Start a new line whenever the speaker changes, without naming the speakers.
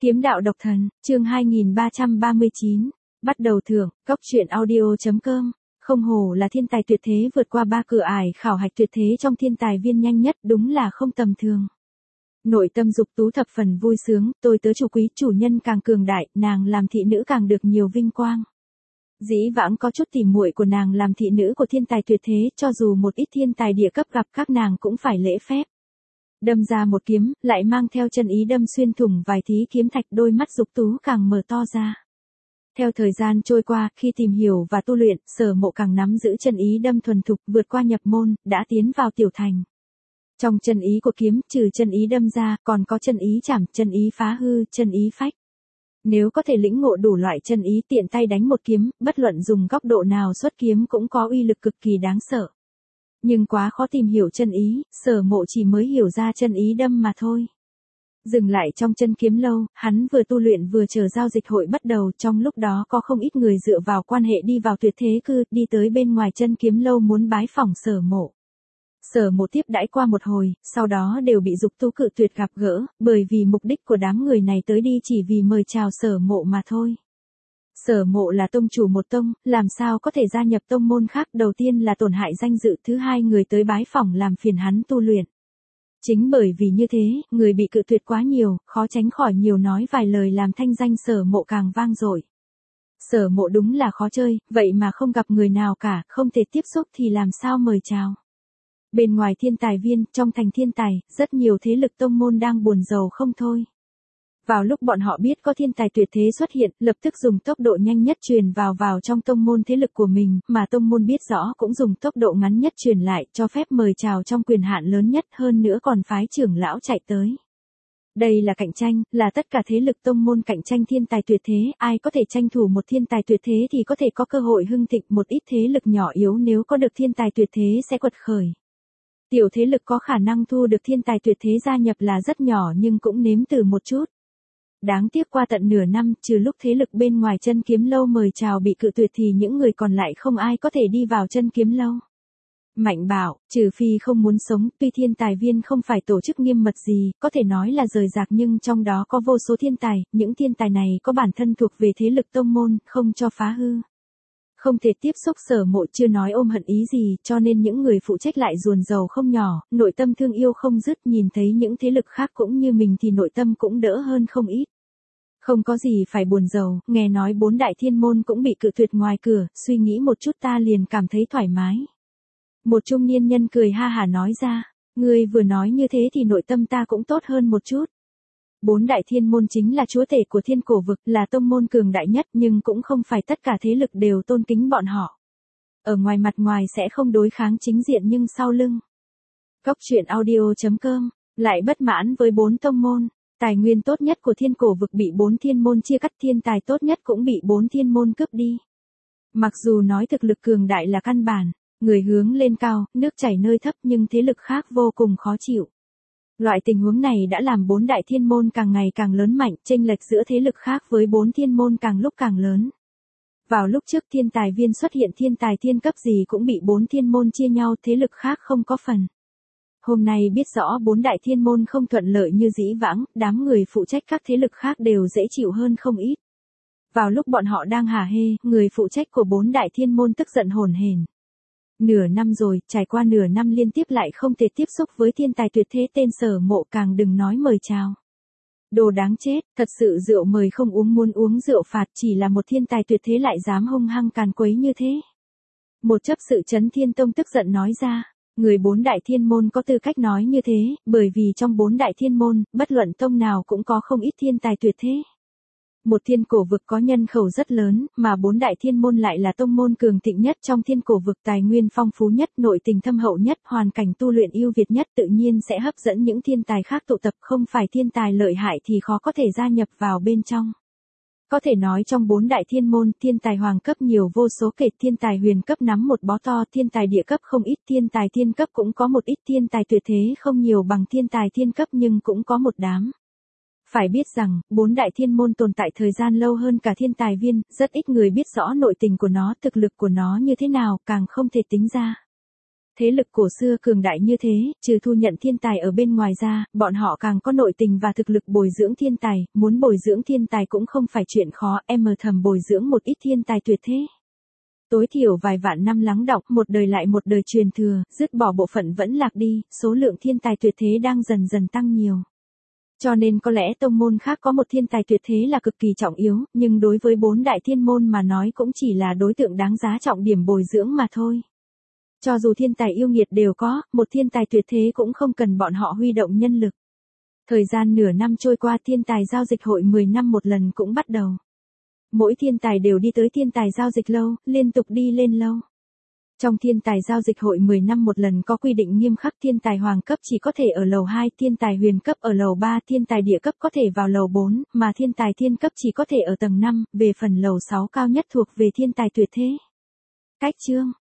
Kiếm đạo độc thần, chương 2339, bắt đầu thưởng, Cóc truyện audio.com. Không hổ là thiên tài tuyệt thế vượt qua 3 cửa ải khảo hạch tuyệt thế trong thiên tài viên nhanh nhất, đúng là không tầm thường. Nội tâm Dục Tú thập phần vui sướng, tôi tớ chủ quý, chủ nhân càng cường đại, nàng làm thị nữ càng được nhiều vinh quang. Dĩ vãng có chút tỉ muội của nàng làm thị nữ của thiên tài tuyệt thế, cho dù một ít thiên tài địa cấp gặp các nàng cũng phải lễ phép. Đâm ra một kiếm, lại mang theo chân ý đâm xuyên thủng vài thí kiếm thạch, đôi mắt Dục Tú càng mở to ra. Theo thời gian trôi qua, khi tìm hiểu và tu luyện, Sở Mộ càng nắm giữ chân ý đâm thuần thục, vượt qua nhập môn, đã tiến vào tiểu thành. Trong chân ý của kiếm, trừ chân ý đâm ra, còn có chân ý chảm, chân ý phá hư, chân ý phách. Nếu có thể lĩnh ngộ đủ loại chân ý, tiện tay đánh một kiếm, bất luận dùng góc độ nào xuất kiếm cũng có uy lực cực kỳ đáng sợ. Nhưng quá khó tìm hiểu chân ý, Sở Mộ chỉ mới hiểu ra chân ý đâm mà thôi. Dừng lại trong chân kiếm lâu, hắn vừa tu luyện vừa chờ giao dịch hội bắt đầu, trong lúc đó có không ít người dựa vào quan hệ đi vào tuyệt thế cư, đi tới bên ngoài chân kiếm lâu muốn bái phỏng Sở Mộ. Sở Mộ tiếp đãi qua một hồi, sau đó đều bị Dục Tú cự tuyệt gặp gỡ, bởi vì mục đích của đám người này tới đi chỉ vì mời chào Sở Mộ mà thôi. Sở Mộ là tông chủ một tông, làm sao có thể gia nhập tông môn khác, đầu tiên là tổn hại danh dự, thứ hai người tới bái phỏng làm phiền hắn tu luyện. Chính bởi vì như thế, người bị cự tuyệt quá nhiều, khó tránh khỏi nhiều nói vài lời làm thanh danh Sở Mộ càng vang dội. Sở Mộ đúng là khó chơi, vậy mà không gặp người nào cả, không thể tiếp xúc thì làm sao mời chào. Bên ngoài thiên tài viên, trong thành thiên tài, rất nhiều thế lực tông môn đang buồn rầu không thôi. Vào lúc bọn họ biết có thiên tài tuyệt thế xuất hiện, lập tức dùng tốc độ nhanh nhất truyền vào trong tông môn thế lực của mình, mà tông môn biết rõ cũng dùng tốc độ ngắn nhất truyền lại, cho phép mời chào trong quyền hạn lớn nhất, hơn nữa còn phái trưởng lão chạy tới. Đây là cạnh tranh, là tất cả thế lực tông môn cạnh tranh thiên tài tuyệt thế, ai có thể tranh thủ một thiên tài tuyệt thế thì có thể có cơ hội hưng thịnh, một ít thế lực nhỏ yếu nếu có được thiên tài tuyệt thế sẽ quật khởi. Tiểu thế lực có khả năng thu được thiên tài tuyệt thế gia nhập là rất nhỏ nhưng cũng nếm thử một chút. Đáng tiếc qua tận nửa năm, trừ lúc thế lực bên ngoài chân kiếm lâu mời chào bị cự tuyệt thì những người còn lại không ai có thể đi vào chân kiếm lâu. Mạnh bảo, trừ phi không muốn sống, tuy thiên tài viên không phải tổ chức nghiêm mật gì, có thể nói là rời rạc nhưng trong đó có vô số thiên tài, những thiên tài này có bản thân thuộc về thế lực tông môn, không cho phá hư. Không thể tiếp xúc Sở Mộ, chưa nói ôm hận ý gì, cho nên những người phụ trách lại ruồn rầu không nhỏ, nội tâm thương yêu không dứt, nhìn thấy những thế lực khác cũng như mình thì nội tâm cũng đỡ hơn không ít. Không có gì phải buồn rầu, nghe nói 4 đại thiên môn cũng bị cự tuyệt ngoài cửa, suy nghĩ một chút ta liền cảm thấy thoải mái. Một trung niên nhân cười ha hả nói ra, ngươi vừa nói như thế thì nội tâm ta cũng tốt hơn một chút. 4 đại thiên môn chính là chúa tể của thiên cổ vực, là tông môn cường đại nhất nhưng cũng không phải tất cả thế lực đều tôn kính bọn họ. Ở ngoài mặt ngoài sẽ không đối kháng chính diện nhưng sau lưng. Cóc truyện audio.com, lại bất mãn với 4 tông môn. Tài nguyên tốt nhất của thiên cổ vực bị 4 thiên môn chia cắt, thiên tài tốt nhất cũng bị 4 thiên môn cướp đi. Mặc dù nói thực lực cường đại là căn bản, người hướng lên cao, nước chảy nơi thấp nhưng thế lực khác vô cùng khó chịu. Loại tình huống này đã làm 4 đại thiên môn càng ngày càng lớn mạnh, chênh lệch giữa thế lực khác với 4 thiên môn càng lúc càng lớn. Vào lúc trước thiên tài viên xuất hiện, thiên tài thiên cấp gì cũng bị 4 thiên môn chia nhau, thế lực khác không có phần. Hôm nay biết rõ 4 đại thiên môn không thuận lợi như dĩ vãng, đám người phụ trách các thế lực khác đều dễ chịu hơn không ít. Vào lúc bọn họ đang hả hê, người phụ trách của 4 đại thiên môn tức giận hổn hển. Nửa năm rồi, trải qua nửa năm liên tiếp lại không thể tiếp xúc với thiên tài tuyệt thế tên Sở Mộ, càng đừng nói mời chào. Đồ đáng chết, thật sự rượu mời không uống muốn uống rượu phạt, chỉ là một thiên tài tuyệt thế lại dám hung hăng càn quấy như thế. Một chấp sự Chấn Thiên Tông tức giận nói ra, người 4 đại thiên môn có tư cách nói như thế, bởi vì trong 4 đại thiên môn, bất luận tông nào cũng có không ít thiên tài tuyệt thế. Một thiên cổ vực có nhân khẩu rất lớn, mà 4 đại thiên môn lại là tông môn cường thịnh nhất trong thiên cổ vực, tài nguyên phong phú nhất, nội tình thâm hậu nhất, hoàn cảnh tu luyện ưu việt nhất, tự nhiên sẽ hấp dẫn những thiên tài khác tụ tập, không phải thiên tài lợi hại thì khó có thể gia nhập vào bên trong. Có thể nói trong 4 đại thiên môn, thiên tài hoàng cấp nhiều vô số kể, thiên tài huyền cấp nắm một bó to, thiên tài địa cấp không ít, thiên tài thiên cấp cũng có một ít, thiên tài tuyệt thế không nhiều bằng thiên tài thiên cấp nhưng cũng có một đám. Phải biết rằng, 4 đại thiên môn tồn tại thời gian lâu hơn cả thiên tài viên, rất ít người biết rõ nội tình của nó, thực lực của nó như thế nào, càng không thể tính ra. Thế lực cổ xưa cường đại như thế, trừ thu nhận thiên tài ở bên ngoài ra, bọn họ càng có nội tình và thực lực bồi dưỡng thiên tài, muốn bồi dưỡng thiên tài cũng không phải chuyện khó, em thầm bồi dưỡng một ít thiên tài tuyệt thế. Tối thiểu vài vạn năm lắng đọng, một đời lại một đời truyền thừa, dứt bỏ bộ phận vẫn lạc đi, số lượng thiên tài tuyệt thế đang dần dần tăng nhiều. Cho nên có lẽ tông môn khác có một thiên tài tuyệt thế là cực kỳ trọng yếu, nhưng đối với 4 đại thiên môn mà nói cũng chỉ là đối tượng đáng giá trọng điểm bồi dưỡng mà thôi. Cho dù thiên tài yêu nghiệt đều có, một thiên tài tuyệt thế cũng không cần bọn họ huy động nhân lực. Thời gian nửa năm trôi qua, thiên tài giao dịch hội 10 năm một lần cũng bắt đầu. Mỗi thiên tài đều đi tới thiên tài giao dịch lâu, liên tục đi lên lâu. Trong thiên tài giao dịch hội 10 năm một lần có quy định nghiêm khắc, thiên tài hoàng cấp chỉ có thể ở lầu 2, thiên tài huyền cấp ở lầu 3, thiên tài địa cấp có thể vào lầu 4, mà thiên tài thiên cấp chỉ có thể ở tầng 5, về phần lầu 6 cao nhất thuộc về thiên tài tuyệt thế. Cách chương